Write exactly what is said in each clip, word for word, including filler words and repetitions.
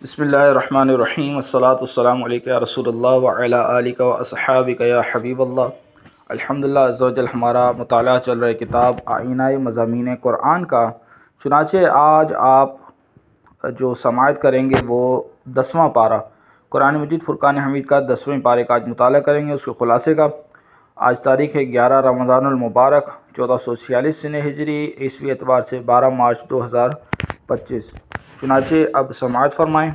بسم اللہ الرحمن الرحیم والصلاة والسلام علیکہ یا رسول اللہ وعلی آلک و اصحابک یا حبیب اللہ۔ الحمدللہ عز و جل ہمارا مطالعہ چل رہا ہے کتاب آئینہ مضامین قرآن کا۔ چنانچہ آج آپ جو سماعت کریں گے وہ دسواں پارہ قرآن مجید فرقان حمید کا دسویں پارے کا آج مطالعہ کریں گے، اس کے خلاصے کا۔ آج تاریخ ہے گیارہ رمضان المبارک چودہ سو چھیالیس سن ہجری، عیسوی اعتبار سے بارہ مارچ دو ہزار پچیس۔ چنانچہ اب سماعت فرمائیں۔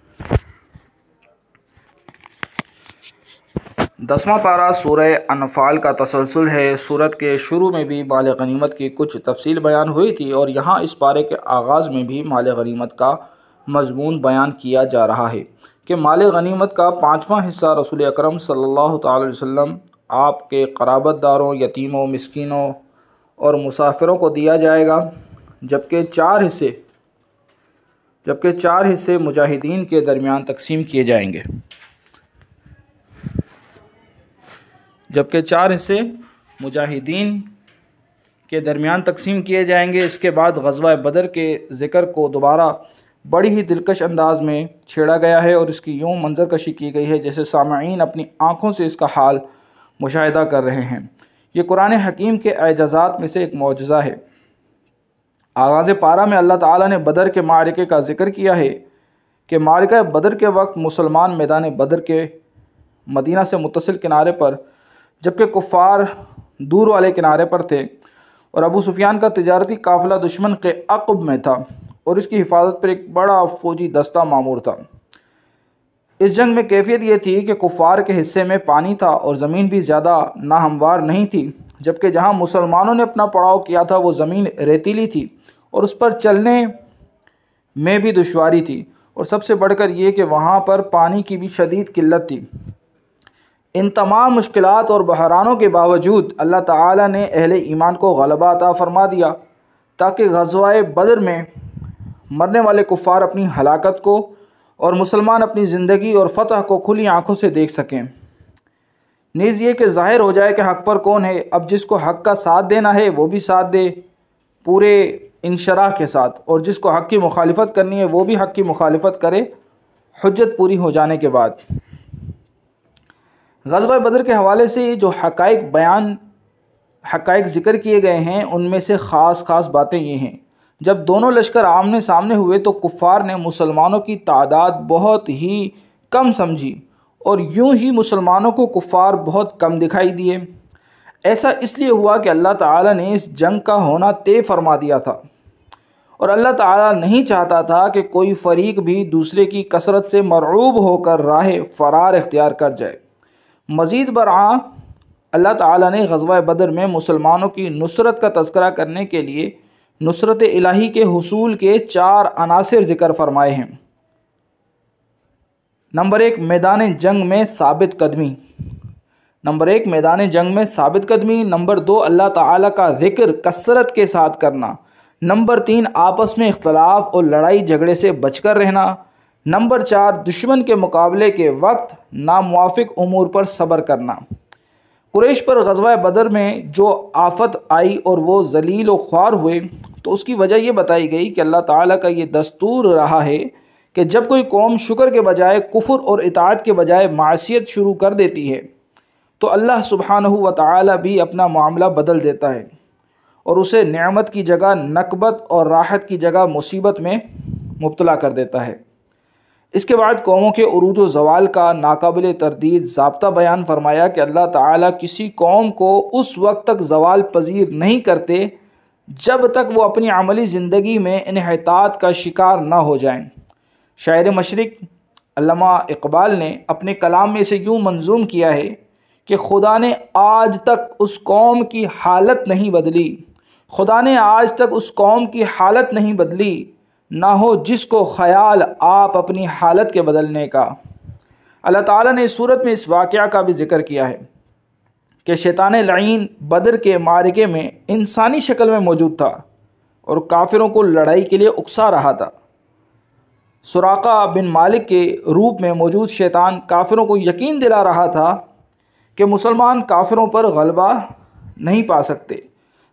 دسواں پارہ سورہ انفال کا تسلسل ہے۔ سورت کے شروع میں بھی مال غنیمت کی کچھ تفصیل بیان ہوئی تھی اور یہاں اس پارے کے آغاز میں بھی مال غنیمت کا مضمون بیان کیا جا رہا ہے کہ مال غنیمت کا پانچواں حصہ رسول اکرم صلی اللہ تعالی علیہ وسلم، آپ کے قرابت داروں، یتیموں، مسکینوں اور مسافروں کو دیا جائے گا، جبکہ چار حصے جبکہ چار حصے مجاہدین کے درمیان تقسیم کیے جائیں گے جبکہ چار حصے مجاہدین کے درمیان تقسیم کیے جائیں گے۔ اس کے بعد غزوہ بدر کے ذکر کو دوبارہ بڑی ہی دلکش انداز میں چھیڑا گیا ہے اور اس کی یوں منظر کشی کی گئی ہے جیسے سامعین اپنی آنکھوں سے اس کا حال مشاہدہ کر رہے ہیں۔ یہ قرآن حکیم کے اعجازات میں سے ایک معجزہ ہے۔ آغاز پارہ میں اللہ تعالیٰ نے بدر کے معرکے کا ذکر کیا ہے کہ معرکہ بدر کے وقت مسلمان میدان بدر کے مدینہ سے متصل کنارے پر، جبکہ کفار دور والے کنارے پر تھے، اور ابو سفیان کا تجارتی قافلہ دشمن کے عقب میں تھا اور اس کی حفاظت پر ایک بڑا فوجی دستہ مامور تھا۔ اس جنگ میں کیفیت یہ تھی کہ کفار کے حصے میں پانی تھا اور زمین بھی زیادہ ناہموار نہیں تھی، جبکہ جہاں مسلمانوں نے اپنا پڑاؤ کیا تھا وہ زمین ریتیلی تھی اور اس پر چلنے میں بھی دشواری تھی، اور سب سے بڑھ کر یہ کہ وہاں پر پانی کی بھی شدید قلت تھی۔ ان تمام مشکلات اور بحرانوں کے باوجود اللہ تعالیٰ نے اہل ایمان کو غلبہ عطا فرما دیا تاکہ غزوہ بدر میں مرنے والے کفار اپنی ہلاکت کو اور مسلمان اپنی زندگی اور فتح کو کھلی آنکھوں سے دیکھ سکیں۔ نیز یہ کہ ظاہر ہو جائے کہ حق پر کون ہے۔ اب جس کو حق کا ساتھ دینا ہے وہ بھی ساتھ دے پورے انشراح کے ساتھ، اور جس کو حق کی مخالفت کرنی ہے وہ بھی حق کی مخالفت کرے حجت پوری ہو جانے کے بعد۔ غزوہ بدر کے حوالے سے جو حقائق بیان حقائق ذکر کیے گئے ہیں ان میں سے خاص خاص باتیں یہ ہیں۔ جب دونوں لشکر آمنے سامنے ہوئے تو کفار نے مسلمانوں کی تعداد بہت ہی کم سمجھی اور یوں ہی مسلمانوں کو کفار بہت کم دکھائی دیے۔ ایسا اس لیے ہوا کہ اللہ تعالیٰ نے اس جنگ کا ہونا طے فرما دیا تھا اور اللہ تعالیٰ نہیں چاہتا تھا کہ کوئی فریق بھی دوسرے کی کثرت سے مرعوب ہو کر راہ فرار اختیار کر جائے۔ مزید برآں اللہ تعالیٰ نے غزوہ بدر میں مسلمانوں کی نصرت کا تذکرہ کرنے کے لیے نصرت الہی کے حصول کے چار عناصر ذکر فرمائے ہیں۔ نمبر ایک، میدان جنگ میں ثابت قدمی نمبر ایک میدان جنگ میں ثابت قدمی نمبر دو، اللہ تعالیٰ کا ذکر کثرت کے ساتھ کرنا۔ نمبر تین، آپس میں اختلاف اور لڑائی جھگڑے سے بچ کر رہنا۔ نمبر چار، دشمن کے مقابلے کے وقت ناموافق امور پر صبر کرنا۔ قریش پر غزوہ بدر میں جو آفت آئی اور وہ ذلیل و خوار ہوئے تو اس کی وجہ یہ بتائی گئی کہ اللہ تعالیٰ کا یہ دستور رہا ہے کہ جب کوئی قوم شکر کے بجائے کفر اور اطاعت کے بجائے معصیت شروع کر دیتی ہے تو اللہ سبحانہ و تعالیٰ بھی اپنا معاملہ بدل دیتا ہے اور اسے نعمت کی جگہ نکبت اور راحت کی جگہ مصیبت میں مبتلا کر دیتا ہے۔ اس کے بعد قوموں کے عروج و زوال کا ناقابل تردید ضابطہ بیان فرمایا کہ اللہ تعالیٰ کسی قوم کو اس وقت تک زوال پذیر نہیں کرتے جب تک وہ اپنی عملی زندگی میں انحطاط کا شکار نہ ہو جائیں۔ شاعر مشرق علامہ اقبال نے اپنے کلام میں اسے یوں منظوم کیا ہے کہ خدا نے آج تک اس قوم کی حالت نہیں بدلی خدا نے آج تک اس قوم کی حالت نہیں بدلی نہ ہو جس کو خیال آپ اپنی حالت کے بدلنے کا۔ اللہ تعالیٰ نے اس صورت میں اس واقعہ کا بھی ذکر کیا ہے کہ شیطان لعین بدر کے معرکے میں انسانی شکل میں موجود تھا اور کافروں کو لڑائی کے لیے اکسا رہا تھا۔ سراقہ بن مالک کے روپ میں موجود شیطان کافروں کو یقین دلا رہا تھا کہ مسلمان کافروں پر غلبہ نہیں پا سکتے،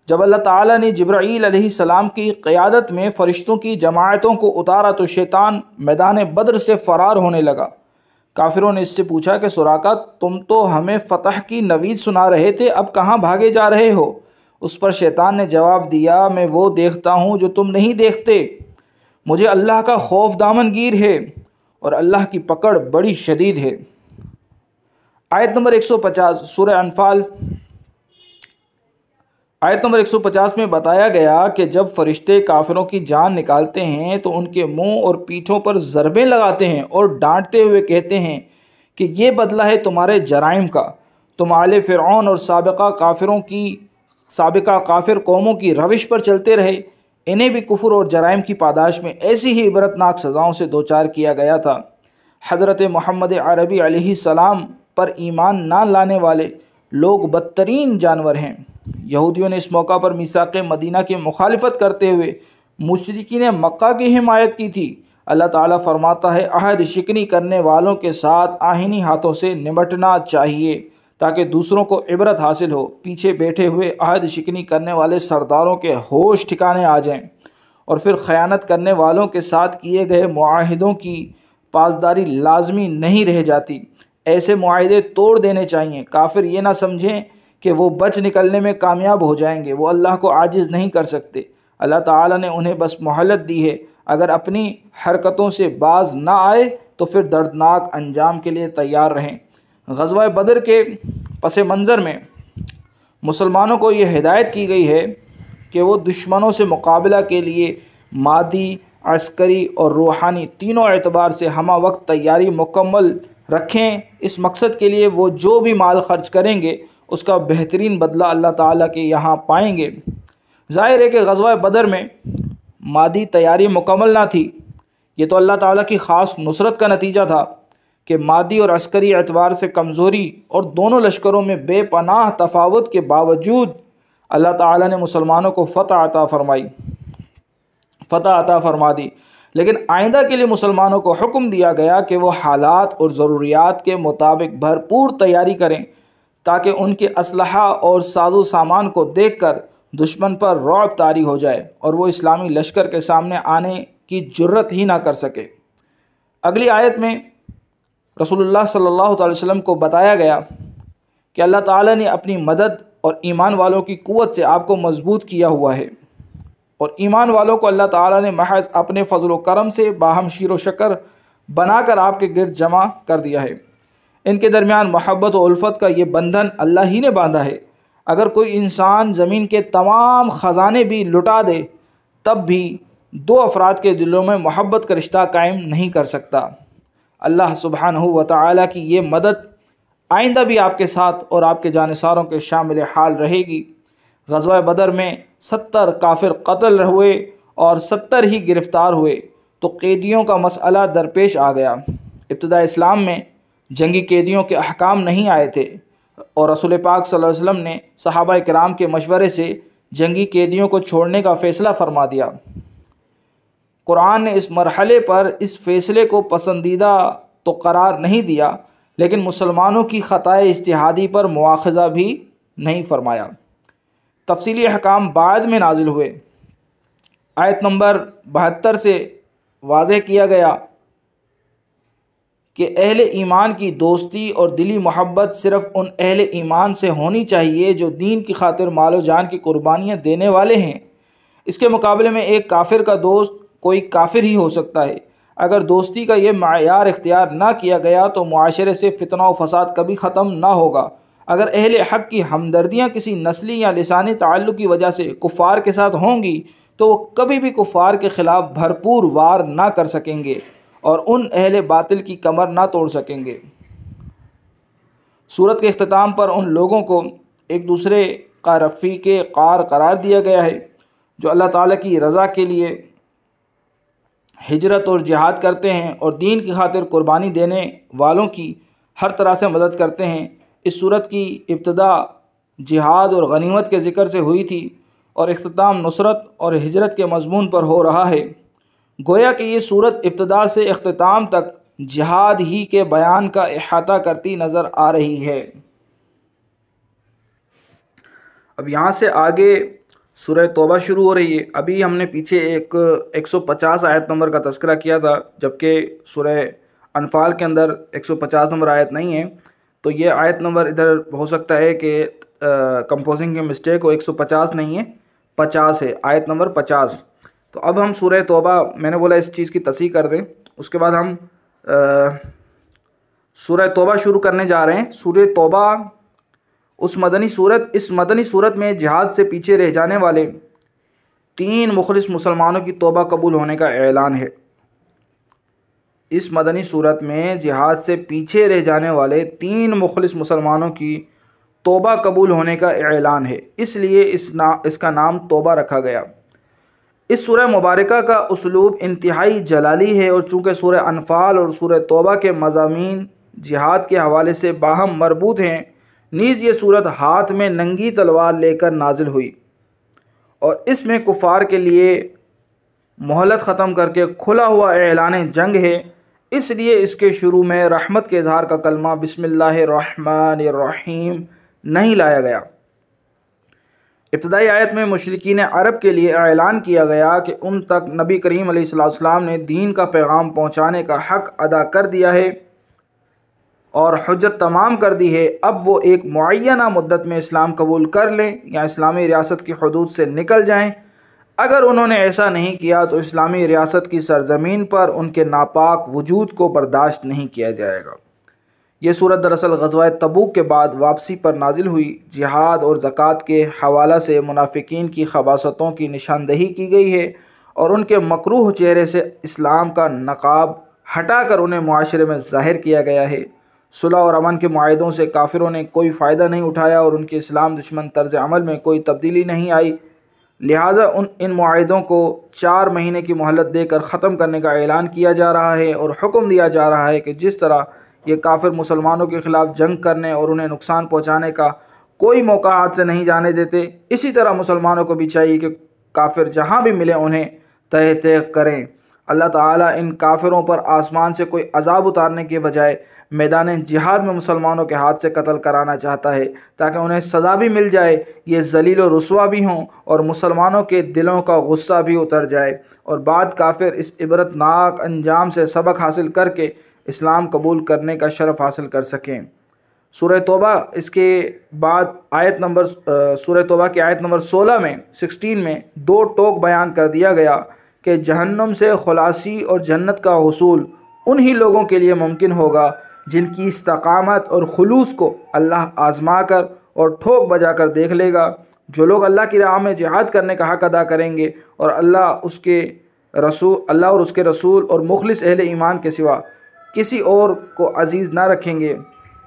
جب اللہ تعالیٰ نے جبرائیل علیہ السلام کی قیادت میں فرشتوں کی جماعتوں کو اتارا تو شیطان میدان بدر سے فرار ہونے لگا۔ کافروں نے اس سے پوچھا کہ سراقہ، تم تو ہمیں فتح کی نوید سنا رہے تھے، اب کہاں بھاگے جا رہے ہو؟ اس پر شیطان نے جواب دیا، میں وہ دیکھتا ہوں جو تم نہیں دیکھتے، مجھے اللہ کا خوف دامن گیر ہے اور اللہ کی پکڑ بڑی شدید ہے۔ آیت نمبر ایک سو پچاس سورہ انفال، آیت نمبر ایک سو پچاس میں بتایا گیا کہ جب فرشتے کافروں کی جان نکالتے ہیں تو ان کے منہ اور پیٹھوں پر ضربیں لگاتے ہیں اور ڈانٹتے ہوئے کہتے ہیں کہ یہ بدلہ ہے تمہارے جرائم کا، تم آل فرعون اور سابقہ کافروں کی سابقہ کافر قوموں کی روش پر چلتے رہے، انہیں بھی کفر اور جرائم کی پاداش میں ایسی ہی عبرتناک سزاؤں سے دوچار کیا گیا تھا۔ حضرت محمد عربی علیہ السلام پر ایمان نہ لانے والے لوگ بدترین جانور ہیں۔ یہودیوں نے اس موقع پر میثاق مدینہ کی مخالفت کرتے ہوئے مشرکین مکہ کی حمایت کی تھی۔ اللہ تعالیٰ فرماتا ہے، عہد شکنی کرنے والوں کے ساتھ آہنی ہاتھوں سے نمٹنا چاہیے تاکہ دوسروں کو عبرت حاصل ہو۔ پیچھے بیٹھے ہوئے عہد شکنی کرنے والے سرداروں کے ہوش ٹھکانے آ جائیں اور پھر خیانت کرنے والوں کے ساتھ کیے گئے معاہدوں کی پاسداری لازمی نہیں رہ جاتی۔ ایسے معاہدے توڑ دینے چاہیے۔ کافر یہ نہ سمجھیں کہ وہ بچ نکلنے میں کامیاب ہو جائیں گے، وہ اللہ کو عاجز نہیں کر سکتے۔ اللہ تعالیٰ نے انہیں بس مہلت دی ہے، اگر اپنی حرکتوں سے باز نہ آئے تو پھر دردناک انجام کے لیے تیار رہیں۔ غزوہ بدر کے پس منظر میں مسلمانوں کو یہ ہدایت کی گئی ہے کہ وہ دشمنوں سے مقابلہ کے لیے مادی، عسکری اور روحانی تینوں اعتبار سے ہمہ وقت تیاری مکمل رکھیں۔ اس مقصد کے لیے وہ جو بھی مال خرچ کریں گے اس کا بہترین بدلہ اللہ تعالیٰ کے یہاں پائیں گے۔ ظاہر ہے کہ غزوہ بدر میں مادی تیاری مکمل نہ تھی، یہ تو اللہ تعالیٰ کی خاص نصرت کا نتیجہ تھا کہ مادی اور عسکری اعتبار سے کمزوری اور دونوں لشکروں میں بے پناہ تفاوت کے باوجود اللہ تعالیٰ نے مسلمانوں کو فتح عطا فرمائی فتح عطا فرما دی۔ لیکن آئندہ کے لیے مسلمانوں کو حکم دیا گیا کہ وہ حالات اور ضروریات کے مطابق بھرپور تیاری کریں تاکہ ان کے اسلحہ اور ساز و سامان کو دیکھ کر دشمن پر رعب طاری ہو جائے اور وہ اسلامی لشکر کے سامنے آنے کی جرت ہی نہ کر سکے۔ اگلی آیت میں رسول اللہ صلی اللہ تعالی وسلم کو بتایا گیا کہ اللہ تعالیٰ نے اپنی مدد اور ایمان والوں کی قوت سے آپ کو مضبوط کیا ہوا ہے، اور ایمان والوں کو اللہ تعالیٰ نے محض اپنے فضل و کرم سے باہم شیر و شکر بنا کر آپ کے گرد جمع کر دیا ہے۔ ان کے درمیان محبت و الفت کا یہ بندھن اللہ ہی نے باندھا ہے۔ اگر کوئی انسان زمین کے تمام خزانے بھی لٹا دے تب بھی دو افراد کے دلوں میں محبت کا رشتہ قائم نہیں کر سکتا۔ اللہ سبحانہ و تعالیٰ کی یہ مدد آئندہ بھی آپ کے ساتھ اور آپ کے جانثاروں کے شامل حال رہے گی۔ غزوہ بدر میں ستر کافر قتل ہوئے اور ستر ہی گرفتار ہوئے تو قیدیوں کا مسئلہ درپیش آ گیا۔ ابتدا اسلام میں جنگی قیدیوں کے احکام نہیں آئے تھے اور رسول پاک صلی اللہ علیہ وسلم نے صحابہ کرام کے مشورے سے جنگی قیدیوں کو چھوڑنے کا فیصلہ فرما دیا۔ قرآن نے اس مرحلے پر اس فیصلے کو پسندیدہ تو قرار نہیں دیا، لیکن مسلمانوں کی خطائے اجتہادی پر مواخذہ بھی نہیں فرمایا۔ تفصیلی احکام بعد میں نازل ہوئے۔ آیت نمبر بہتر سے واضح کیا گیا کہ اہل ایمان کی دوستی اور دلی محبت صرف ان اہل ایمان سے ہونی چاہیے جو دین کی خاطر مال و جان کی قربانیاں دینے والے ہیں۔ اس کے مقابلے میں ایک کافر کا دوست کوئی کافر ہی ہو سکتا ہے۔ اگر دوستی کا یہ معیار اختیار نہ کیا گیا تو معاشرے سے فتنہ و فساد کبھی ختم نہ ہوگا۔ اگر اہل حق کی ہمدردیاں کسی نسلی یا لسانی تعلق کی وجہ سے کفار کے ساتھ ہوں گی تو وہ کبھی بھی کفار کے خلاف بھرپور وار نہ کر سکیں گے اور ان اہل باطل کی کمر نہ توڑ سکیں گے۔ سورت کے اختتام پر ان لوگوں کو ایک دوسرے کا رفیق قار قرار دیا گیا ہے جو اللہ تعالیٰ کی رضا کے لیے ہجرت اور جہاد کرتے ہیں اور دین کی خاطر قربانی دینے والوں کی ہر طرح سے مدد کرتے ہیں۔ اس سورت کی ابتدا جہاد اور غنیمت کے ذکر سے ہوئی تھی اور اختتام نصرت اور ہجرت کے مضمون پر ہو رہا ہے۔ گویا کہ یہ سورت ابتدا سے اختتام تک جہاد ہی کے بیان کا احاطہ کرتی نظر آ رہی ہے۔ اب یہاں سے آگے سورہ توبہ شروع ہو رہی ہے۔ ابھی ہم نے پیچھے ایک ایک سو پچاس آیت نمبر کا تذکرہ کیا تھا، جبکہ سورہ انفال کے اندر ایک سو پچاس نمبر آیت نہیں ہے، تو یہ آیت نمبر ادھر ہو سکتا ہے کہ کمپوزنگ کے مسٹیک ہو، ایک سو پچاس نہیں ہے، پچاس ہے، آیت نمبر پچاس۔ تو اب ہم سورہ توبہ، میں نے بولا اس چیز کی تصحیح کر دیں، اس کے بعد ہم سورہ توبہ شروع کرنے جا رہے ہیں۔ سورہ توبہ اس مدنی صورت اس مدنی صورت میں جہاد سے پیچھے رہ جانے والے تین مخلص مسلمانوں کی توبہ قبول ہونے کا اعلان ہے۔ اس مدنی صورت میں جہاد سے پیچھے رہ جانے والے تین مخلص مسلمانوں کی توبہ قبول ہونے کا اعلان ہے، اس لیے اس نا اس کا نام توبہ رکھا گیا۔ اس سورہ مبارکہ کا اسلوب انتہائی جلالی ہے، اور چونکہ سورہ انفال اور سورہ توبہ کے مضامین جہاد کے حوالے سے باہم مربوط ہیں، نیز یہ صورت ہاتھ میں ننگی تلوار لے کر نازل ہوئی، اور اس میں کفار کے لیے مہلت ختم کر کے کھلا ہوا اعلان جنگ ہے، اس لیے اس کے شروع میں رحمت کے اظہار کا کلمہ بسم اللہ الرحمن الرحیم نہیں لایا گیا۔ ابتدائی آیت میں مشرکین عرب کے لیے اعلان کیا گیا کہ ان تک نبی کریم علیہ الصلوۃ والسلام نے دین کا پیغام پہنچانے کا حق ادا کر دیا ہے اور حجت تمام کر دی ہے، اب وہ ایک معینہ مدت میں اسلام قبول کر لیں یا اسلامی ریاست کی حدود سے نکل جائیں۔ اگر انہوں نے ایسا نہیں کیا تو اسلامی ریاست کی سرزمین پر ان کے ناپاک وجود کو برداشت نہیں کیا جائے گا۔ یہ صورت دراصل غزوہ تبوک کے بعد واپسی پر نازل ہوئی۔ جہاد اور زکوٰۃ کے حوالہ سے منافقین کی خباثتوں کی نشاندہی کی گئی ہے، اور ان کے مکروہ چہرے سے اسلام کا نقاب ہٹا کر انہیں معاشرے میں ظاہر کیا گیا ہے۔ صلح اور امن کے معاہدوں سے کافروں نے کوئی فائدہ نہیں اٹھایا، اور ان کے اسلام دشمن طرز عمل میں کوئی تبدیلی نہیں آئی، لہٰذا ان ان معاہدوں کو چار مہینے کی مہلت دے کر ختم کرنے کا اعلان کیا جا رہا ہے، اور حکم دیا جا رہا ہے کہ جس طرح یہ کافر مسلمانوں کے خلاف جنگ کرنے اور انہیں نقصان پہنچانے کا کوئی موقع ہاتھ سے نہیں جانے دیتے، اسی طرح مسلمانوں کو بھی چاہیے کہ کافر جہاں بھی ملے انہیں تہ تہ کریں۔ اللہ تعالیٰ ان کافروں پر آسمان سے کوئی عذاب اتارنے کے بجائے میدان جہاد میں مسلمانوں کے ہاتھ سے قتل کرانا چاہتا ہے، تاکہ انہیں سزا بھی مل جائے، یہ ذلیل و رسوا بھی ہوں، اور مسلمانوں کے دلوں کا غصہ بھی اتر جائے، اور بعد کافر اس عبرت ناک انجام سے سبق حاصل کر کے اسلام قبول کرنے کا شرف حاصل کر سکیں۔ سورہ توبہ اس کے بعد آیت نمبر سورہ توبہ کی آیت نمبر سولہ میں سکسٹین میں دو ٹوک بیان کر دیا گیا کہ جہنم سے خلاصی اور جنت کا حصول انہی لوگوں کے لیے ممکن ہوگا جن کی استقامت اور خلوص کو اللہ آزما کر اور ٹھوک بجا کر دیکھ لے گا۔ جو لوگ اللہ کی راہ میں جہاد کرنے کا حق ادا کریں گے اور اللہ اس کے رسول اللہ اور اس کے رسول اور مخلص اہل ایمان کے سوا کسی اور کو عزیز نہ رکھیں گے،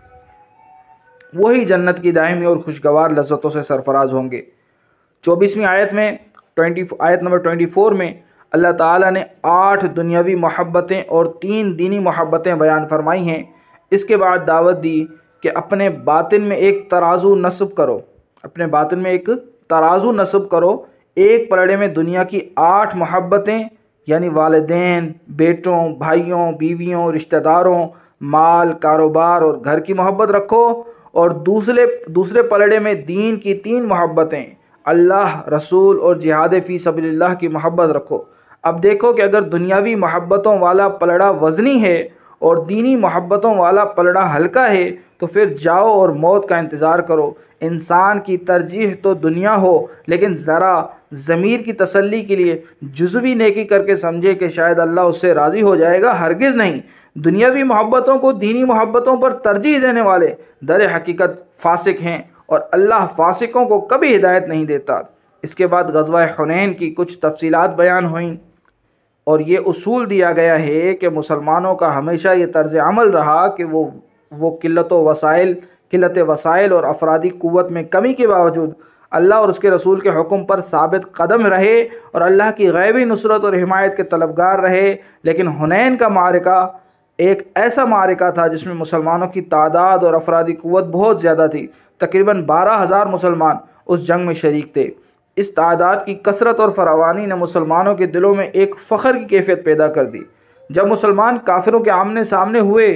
وہی جنت کی دائمی اور خوشگوار لذتوں سے سرفراز ہوں گے۔ چوبیسویں آیت میں آیت نمبر چوبیس میں اللہ تعالیٰ نے آٹھ دنیاوی محبتیں اور تین دینی محبتیں بیان فرمائی ہیں۔ اس کے بعد دعوت دی کہ اپنے باطن میں ایک ترازو نصب کرو اپنے باطن میں ایک ترازو نصب کرو ایک پلڑے میں دنیا کی آٹھ محبتیں، یعنی والدین، بیٹوں، بھائیوں، بیویوں، رشتہ داروں، مال، کاروبار اور گھر کی محبت رکھو، اور دوسرے دوسرے پلڑے میں دین کی تین محبتیں، اللہ، رسول اور جہاد فی سبیل اللہ کی محبت رکھو۔ اب دیکھو کہ اگر دنیاوی محبتوں والا پلڑا وزنی ہے اور دینی محبتوں والا پلڑا ہلکا ہے تو پھر جاؤ اور موت کا انتظار کرو۔ انسان کی ترجیح تو دنیا ہو، لیکن ذرا ضمیر کی تسلی کے لیے جزوی نیکی کر کے سمجھے کہ شاید اللہ اس سے راضی ہو جائے گا، ہرگز نہیں۔ دنیاوی محبتوں کو دینی محبتوں پر ترجیح دینے والے در حقیقت فاسق ہیں، اور اللہ فاسقوں کو کبھی ہدایت نہیں دیتا۔ اس کے بعد غزوہ حنین کی کچھ تفصیلات بیان ہوئیں، اور یہ اصول دیا گیا ہے کہ مسلمانوں کا ہمیشہ یہ طرز عمل رہا کہ وہ وہ قلت و وسائل قلت وسائل اور افرادی قوت میں کمی کے باوجود اللہ اور اس کے رسول کے حکم پر ثابت قدم رہے اور اللہ کی غیبی نصرت اور حمایت کے طلبگار رہے۔ لیکن حنین کا معرکہ ایک ایسا معرکہ تھا جس میں مسلمانوں کی تعداد اور افرادی قوت بہت زیادہ تھی، تقریباً بارہ ہزار مسلمان اس جنگ میں شریک تھے۔ اس تعداد کی کثرت اور فراوانی نے مسلمانوں کے دلوں میں ایک فخر کی کیفیت پیدا کر دی۔ جب مسلمان کافروں کے آمنے سامنے ہوئے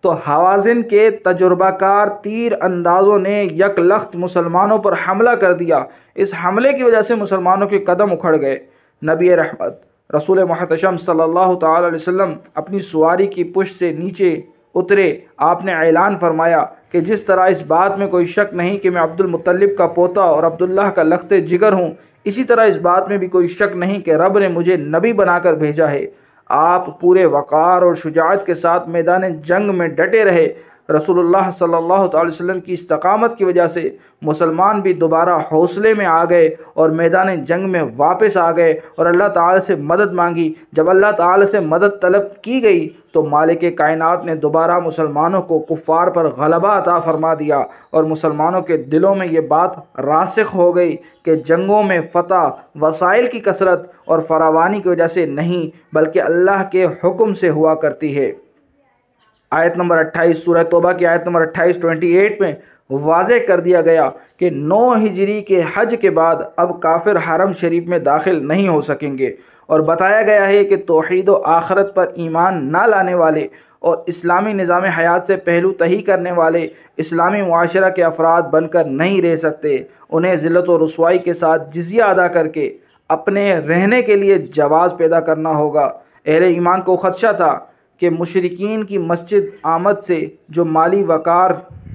تو حوازن کے تجربہ کار تیر اندازوں نے یک لخت مسلمانوں پر حملہ کر دیا۔ اس حملے کی وجہ سے مسلمانوں کے قدم اکھڑ گئے۔ نبی رحمت رسول محتشم صلی اللہ تعالی علیہ وسلم اپنی سواری کی پشت سے نیچے اترے۔ آپ نے اعلان فرمایا کہ جس طرح اس بات میں کوئی شک نہیں کہ میں عبد المطلب کا پوتا اور عبداللہ کا لخت جگر ہوں، اسی طرح اس بات میں بھی کوئی شک نہیں کہ رب نے مجھے نبی بنا کر بھیجا ہے۔ آپ پورے وقار اور شجاعت کے ساتھ میدان جنگ میں ڈٹے رہے۔ رسول اللہ صلی اللہ تعالی وسلم کی استقامت کی وجہ سے مسلمان بھی دوبارہ حوصلے میں آ گئے اور میدان جنگ میں واپس آ گئے اور اللہ تعالی سے مدد مانگی۔ جب اللہ تعالی سے مدد طلب کی گئی تو مالک کائنات نے دوبارہ مسلمانوں کو کفار پر غلبہ عطا فرما دیا اور مسلمانوں کے دلوں میں یہ بات راسخ ہو گئی کہ جنگوں میں فتح وسائل کی کثرت اور فراوانی کی وجہ سے نہیں بلکہ اللہ کے حکم سے ہوا کرتی ہے۔ آیت نمبر اٹھائیس سورہ توبہ کی آیت نمبر اٹھائیس اٹھائیس میں واضح کر دیا گیا کہ نو ہجری کے حج کے بعد اب کافر حرم شریف میں داخل نہیں ہو سکیں گے، اور بتایا گیا ہے کہ توحید و آخرت پر ایمان نہ لانے والے اور اسلامی نظام حیات سے پہلو تہی کرنے والے اسلامی معاشرہ کے افراد بن کر نہیں رہ سکتے۔ انہیں ذلت و رسوائی کے ساتھ جزیہ ادا کر کے اپنے رہنے کے لیے جواز پیدا کرنا ہوگا۔ اہل ایمان کو خدشہ تھا کہ مشرکین کی مسجد آمد سے جو مالی وقار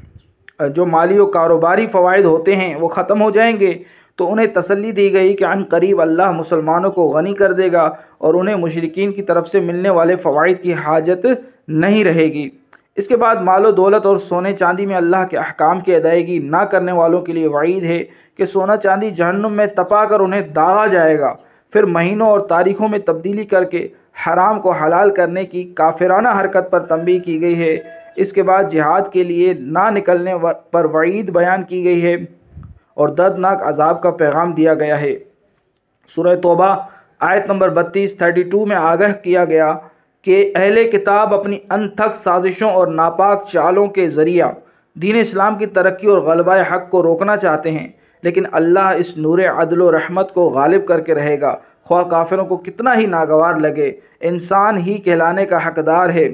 جو مالی و کاروباری فوائد ہوتے ہیں وہ ختم ہو جائیں گے، تو انہیں تسلی دی گئی کہ عن قریب اللہ مسلمانوں کو غنی کر دے گا اور انہیں مشرکین کی طرف سے ملنے والے فوائد کی حاجت نہیں رہے گی۔ اس کے بعد مال و دولت اور سونے چاندی میں اللہ کے احکام کی ادائیگی نہ کرنے والوں کے لیے وعید ہے کہ سونا چاندی جہنم میں تپا کر انہیں داغا جائے گا۔ پھر مہینوں اور تاریخوں میں تبدیلی کر کے حرام کو حلال کرنے کی کافرانہ حرکت پر تنبیہ کی گئی ہے۔ اس کے بعد جہاد کے لیے نہ نکلنے پر وعید بیان کی گئی ہے اور دردناک عذاب کا پیغام دیا گیا ہے۔ سورہ توبہ آیت نمبر بتیس بتیس میں آگاہ کیا گیا کہ اہل کتاب اپنی انتھک سازشوں اور ناپاک چالوں کے ذریعہ دین اسلام کی ترقی اور غلبہ حق کو روکنا چاہتے ہیں، لیکن اللہ اس نور عدل و رحمت کو غالب کر کے رہے گا، خواہ کافروں کو کتنا ہی ناگوار لگے۔ انسان ہی کہلانے کا حقدار ہے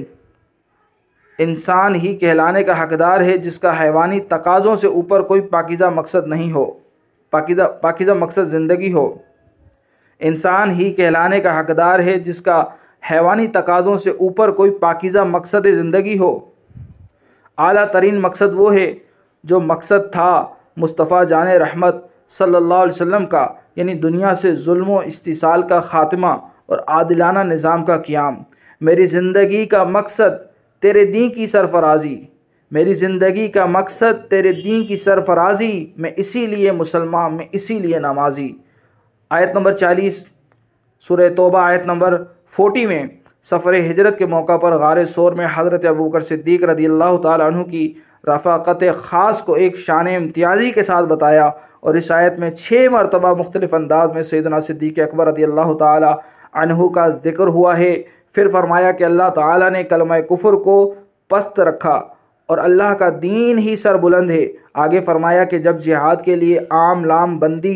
انسان ہی کہلانے کا حقدار ہے جس کا حیوانی تقاضوں سے اوپر کوئی پاکیزہ مقصد نہیں ہو پاکیزہ پاکیزہ مقصد زندگی ہو انسان ہی کہلانے کا حقدار ہے جس کا حیوانی تقاضوں سے اوپر کوئی پاکیزہ مقصد زندگی ہو۔ اعلیٰ ترین مقصد وہ ہے جو مقصد تھا مصطفیٰ جان رحمت صلی اللہ علیہ وسلم کا، یعنی دنیا سے ظلم و استحصال کا خاتمہ اور عادلانہ نظام کا قیام۔ میری زندگی کا مقصد تیرے دین کی سرفرازی میری زندگی کا مقصد تیرے دین کی سرفرازی میں اسی لیے مسلمان میں اسی لیے نمازی۔ آیت نمبر چالیس سورہ توبہ آیت نمبر چالیس میں سفر ہجرت کے موقع پر غار ثور میں حضرت ابوبکر صدیق رضی اللہ تعالی عنہ کی رفاقت خاص کو ایک شان امتیازی کے ساتھ بتایا، اور اس آیت میں چھ مرتبہ مختلف انداز میں سیدنا صدیق اکبر رضی اللہ تعالی عنہ کا ذکر ہوا ہے۔ پھر فرمایا کہ اللہ تعالی نے کلمہ کفر کو پست رکھا اور اللہ کا دین ہی سر بلند ہے۔ آگے فرمایا کہ جب جہاد کے لیے عام لام بندی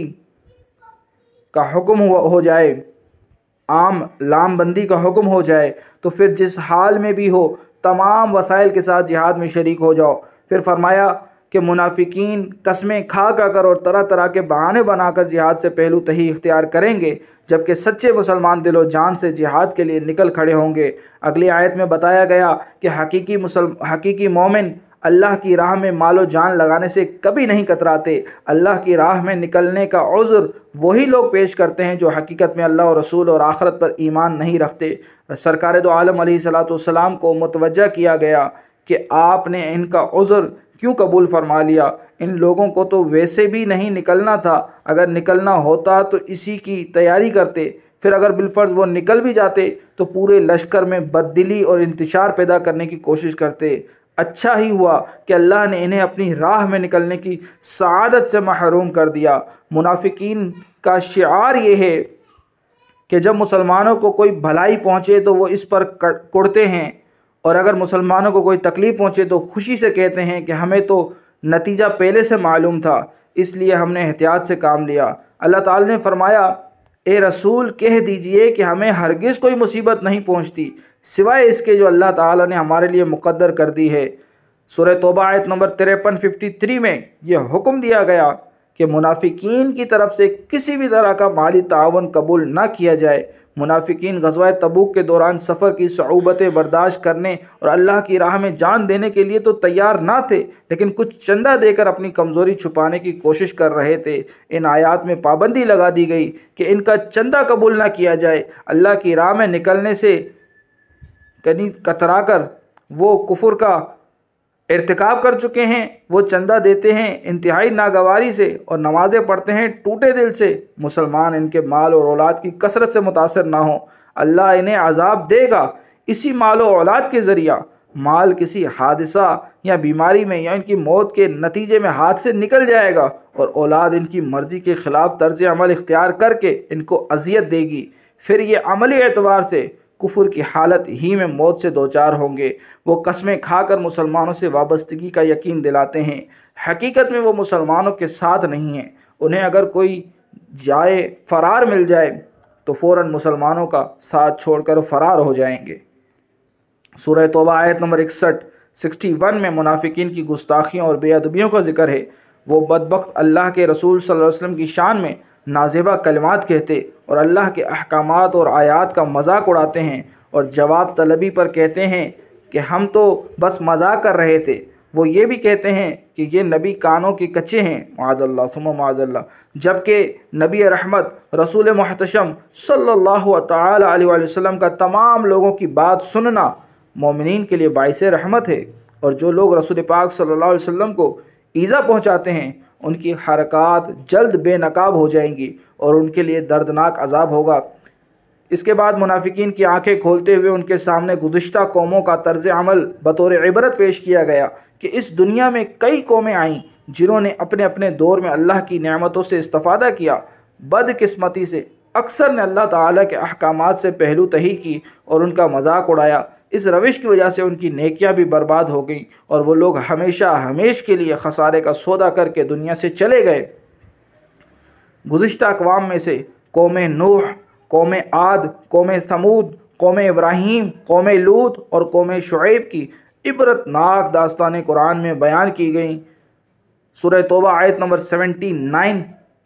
کا حکم ہو جائے عام لام بندی کا حکم ہو جائے تو پھر جس حال میں بھی ہو تمام وسائل کے ساتھ جہاد میں شریک ہو جاؤ۔ پھر فرمایا کہ منافقین قسمیں کھا کھا کر اور طرح طرح کے بہانے بنا کر جہاد سے پہلو تہی اختیار کریں گے، جبکہ سچے مسلمان دل و جان سے جہاد کے لیے نکل کھڑے ہوں گے۔ اگلی آیت میں بتایا گیا کہ حقیقی مسلم حقیقی مومن اللہ کی راہ میں مال و جان لگانے سے کبھی نہیں کتراتے۔ اللہ کی راہ میں نکلنے کا عذر وہی لوگ پیش کرتے ہیں جو حقیقت میں اللہ اور رسول اور آخرت پر ایمان نہیں رکھتے۔ سرکار دو عالم علیہ الصلوۃ والسلام کو متوجہ کیا گیا کہ آپ نے ان کا عذر کیوں قبول فرما لیا؟ ان لوگوں کو تو ویسے بھی نہیں نکلنا تھا، اگر نکلنا ہوتا تو اسی کی تیاری کرتے، پھر اگر بالفرض وہ نکل بھی جاتے تو پورے لشکر میں بددلی اور انتشار پیدا کرنے کی کوشش کرتے۔ اچھا ہی ہوا کہ اللہ نے انہیں اپنی راہ میں نکلنے کی سعادت سے محروم کر دیا۔ منافقین کا شعار یہ ہے کہ جب مسلمانوں کو کوئی بھلائی پہنچے تو وہ اس پر کڑتے ہیں، اور اگر مسلمانوں کو کوئی تکلیف پہنچے تو خوشی سے کہتے ہیں کہ ہمیں تو نتیجہ پہلے سے معلوم تھا، اس لیے ہم نے احتیاط سے کام لیا۔ اللہ تعالی نے فرمایا اے رسول کہہ دیجئے کہ ہمیں ہرگز کوئی مصیبت نہیں پہنچتی سوائے اس کے جو اللہ تعالیٰ نے ہمارے لیے مقدر کر دی ہے۔ سورہ توبہ آیت نمبر تریپن ففٹی تھری میں یہ حکم دیا گیا کہ منافقین کی طرف سے کسی بھی طرح کا مالی تعاون قبول نہ کیا جائے۔ منافقین غزوہ تبوک کے دوران سفر کی صعوبتیں برداشت کرنے اور اللہ کی راہ میں جان دینے کے لیے تو تیار نہ تھے، لیکن کچھ چندہ دے کر اپنی کمزوری چھپانے کی کوشش کر رہے تھے۔ ان آیات میں پابندی لگا دی گئی کہ ان کا چندہ قبول نہ کیا جائے۔ اللہ کی راہ میں نکلنے سے کنی کترا کر وہ کفر کا ارتکاب کر چکے ہیں، وہ چندہ دیتے ہیں انتہائی ناگواری سے اور نمازیں پڑھتے ہیں ٹوٹے دل سے۔ مسلمان ان کے مال اور اولاد کی کثرت سے متاثر نہ ہوں، اللہ انہیں عذاب دے گا اسی مال و اولاد کے ذریعہ۔ مال کسی حادثہ یا بیماری میں یا ان کی موت کے نتیجے میں ہاتھ سے نکل جائے گا، اور اولاد ان کی مرضی کے خلاف طرز عمل اختیار کر کے ان کو اذیت دے گی، پھر یہ عملی اعتبار سے کفر کی حالت ہی میں موت سے دوچار ہوں گے۔ وہ قسمیں کھا کر مسلمانوں سے وابستگی کا یقین دلاتے ہیں، حقیقت میں وہ مسلمانوں کے ساتھ نہیں ہیں۔ انہیں اگر کوئی جائے فرار مل جائے تو فوراً مسلمانوں کا ساتھ چھوڑ کر فرار ہو جائیں گے۔ سورہ توبہ آیت نمبر اکسٹھ سکسٹی ون میں منافقین کی گستاخیوں اور بے ادبیوں کا ذکر ہے۔ وہ بدبخت اللہ کے رسول صلی اللہ علیہ وسلم کی شان میں نازیبہ کلمات کہتے اور اللہ کے احکامات اور آیات کا مذاق اڑاتے ہیں، اور جواب طلبی پر کہتے ہیں کہ ہم تو بس مذاق کر رہے تھے۔ وہ یہ بھی کہتے ہیں کہ یہ نبی کانوں کے کچے ہیں، معاذ اللہ ثم معاذ اللہ، جبکہ نبی رحمت رسول محتشم صلی اللہ تعالی علیہ وآلہ وسلم کا تمام لوگوں کی بات سننا مومنین کے لیے باعث رحمت ہے، اور جو لوگ رسول پاک صلی اللہ علیہ وسلم کو ایذا پہنچاتے ہیں ان کی حرکات جلد بے نقاب ہو جائیں گی اور ان کے لیے دردناک عذاب ہوگا۔ اس کے بعد منافقین کی آنکھیں کھولتے ہوئے ان کے سامنے گزشتہ قوموں کا طرز عمل بطور عبرت پیش کیا گیا کہ اس دنیا میں کئی قومیں آئیں جنہوں نے اپنے اپنے دور میں اللہ کی نعمتوں سے استفادہ کیا۔ بدقسمتی سے اکثر نے اللہ تعالیٰ کے احکامات سے پہلو تہی کی اور ان کا مذاق اڑایا۔ اس روش کی وجہ سے ان کی نیکیاں بھی برباد ہو گئیں اور وہ لوگ ہمیشہ ہمیش کے لیے خسارے کا سودا کر کے دنیا سے چلے گئے۔ گزشتہ اقوام میں سے قوم نوح، قوم عاد، قوم ثمود، قوم ابراہیم، قوم لوط اور قوم شعیب کی عبرت ناک داستانیں قرآن میں بیان کی گئیں۔ سورہ توبہ آیت نمبر سیونٹی نائن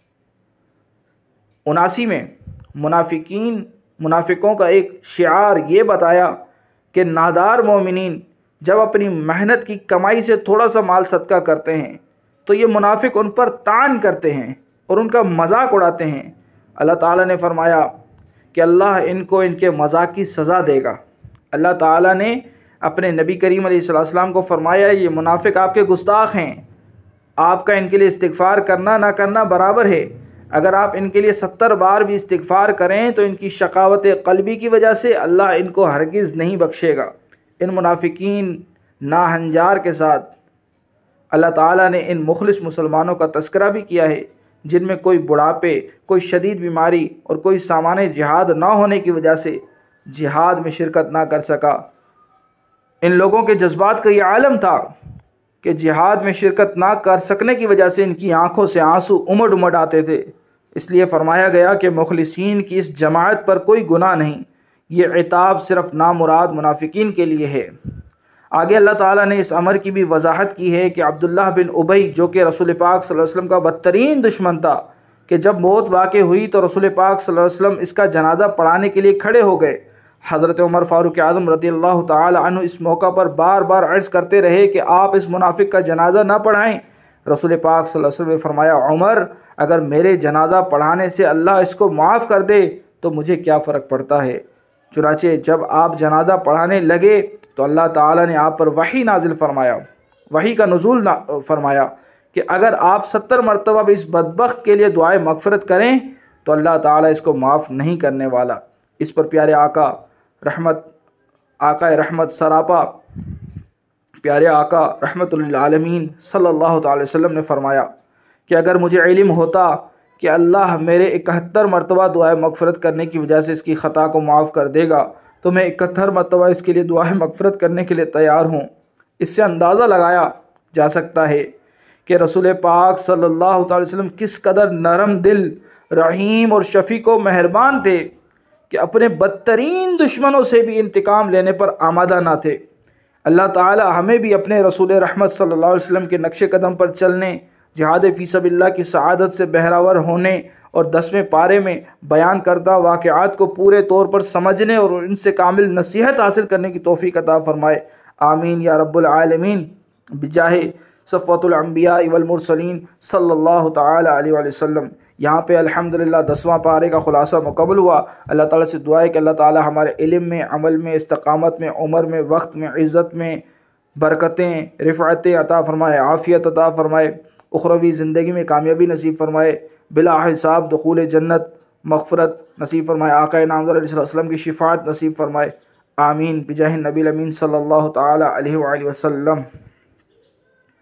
اناسی میں منافقین منافقوں کا ایک شعار یہ بتایا کہ نادار مومنین جب اپنی محنت کی کمائی سے تھوڑا سا مال صدقہ کرتے ہیں تو یہ منافق ان پر طعن کرتے ہیں اور ان کا مذاق اڑاتے ہیں۔ اللہ تعالیٰ نے فرمایا کہ اللہ ان کو ان کے مذاق کی سزا دے گا۔ اللہ تعالیٰ نے اپنے نبی کریم علیہ الصلوۃ والسلام کو فرمایا یہ منافق آپ کے گستاخ ہیں، آپ کا ان کے لیے استغفار کرنا نہ کرنا برابر ہے۔ اگر آپ ان کے لیے ستر بار بھی استغفار کریں تو ان کی شقاوت قلبی کی وجہ سے اللہ ان کو ہرگز نہیں بخشے گا۔ ان منافقین ناہنجار کے ساتھ اللہ تعالیٰ نے ان مخلص مسلمانوں کا تذکرہ بھی کیا ہے جن میں کوئی بڑھاپے، کوئی شدید بیماری اور کوئی سامان جہاد نہ ہونے کی وجہ سے جہاد میں شرکت نہ کر سکا۔ ان لوگوں کے جذبات کا یہ عالم تھا کہ جہاد میں شرکت نہ کر سکنے کی وجہ سے ان کی آنکھوں سے آنسو امڑ امڑ آتے تھے۔ اس لیے فرمایا گیا کہ مخلصین کی اس جماعت پر کوئی گناہ نہیں، یہ عتاب صرف نامراد منافقین کے لیے ہے۔ آگے اللہ تعالیٰ نے اس امر کی بھی وضاحت کی ہے کہ عبداللہ بن ابی جو کہ رسول پاک صلی اللہ علیہ وسلم کا بدترین دشمن تھا، کہ جب موت واقع ہوئی تو رسول پاک صلی اللہ علیہ وسلم اس کا جنازہ پڑھانے کے لیے کھڑے ہو گئے۔ حضرت عمر فاروق اعظم رضی اللہ تعالی عنہ اس موقع پر بار بار عرض کرتے رہے کہ آپ اس منافق کا جنازہ نہ پڑھائیں۔ رسول پاک صلی اللہ علیہ وسلم نے فرمایا عمر اگر میرے جنازہ پڑھانے سے اللہ اس کو معاف کر دے تو مجھے کیا فرق پڑتا ہے۔ چنانچہ جب آپ جنازہ پڑھانے لگے تو اللہ تعالیٰ نے آپ پر وحی نازل فرمایا، وحی کا نزول فرمایا کہ اگر آپ ستر مرتبہ بھی اس بدبخت کے لیے دعائے مغفرت کریں تو اللہ تعالیٰ اس کو معاف نہیں کرنے والا۔ اس پر پیارے آقا رحمت آقا رحمت سراپا پیارے آقا رحمت للعالمین صلی اللہ تعالی وسلم نے فرمایا کہ اگر مجھے علم ہوتا کہ اللہ میرے اکہتر مرتبہ دعائے مغفرت کرنے کی وجہ سے اس کی خطا کو معاف کر دے گا تو میں اکہتر مرتبہ اس کے لیے دعائے مغفرت کرنے کے لیے تیار ہوں۔ اس سے اندازہ لگایا جا سکتا ہے کہ رسول پاک صلی اللہ تعالی وسلم کس قدر نرم دل، رحیم اور شفیق و مہربان تھے کہ اپنے بدترین دشمنوں سے بھی انتقام لینے پر آمادہ نہ تھے۔ اللہ تعالی ہمیں بھی اپنے رسول رحمت صلی اللہ علیہ وسلم کے نقش قدم پر چلنے، جہاد فی سبیل اللہ کی سعادت سے بہراور ہونے اور دسویں پارے میں بیان کردہ واقعات کو پورے طور پر سمجھنے اور ان سے کامل نصیحت حاصل کرنے کی توفیق عطا فرمائے، آمین یا رب العالمین، بجاہ صفوت الانبیاء والمرسلین صلی اللہ تعالی علیہ وآلہ وسلم۔ یہاں پہ الحمدللہ دسواں پارے کا خلاصہ مکمل ہوا۔ اللہ تعالیٰ سے دعا ہے کہ اللہ تعالیٰ ہمارے علم میں، عمل میں، استقامت میں، عمر میں، وقت میں، عزت میں برکتیں، رفعتیں عطا فرمائے، عافیت عطا فرمائے، اخروی زندگی میں کامیابی نصیب فرمائے، بلا حساب دخول جنت، مغفرت نصیب فرمائے، آقا نامزد علیہ السلام کی شفاعت نصیب فرمائے، آمین بجاہ النبی الامین صلی اللہ تعالی علیہ وآلہ وسلم۔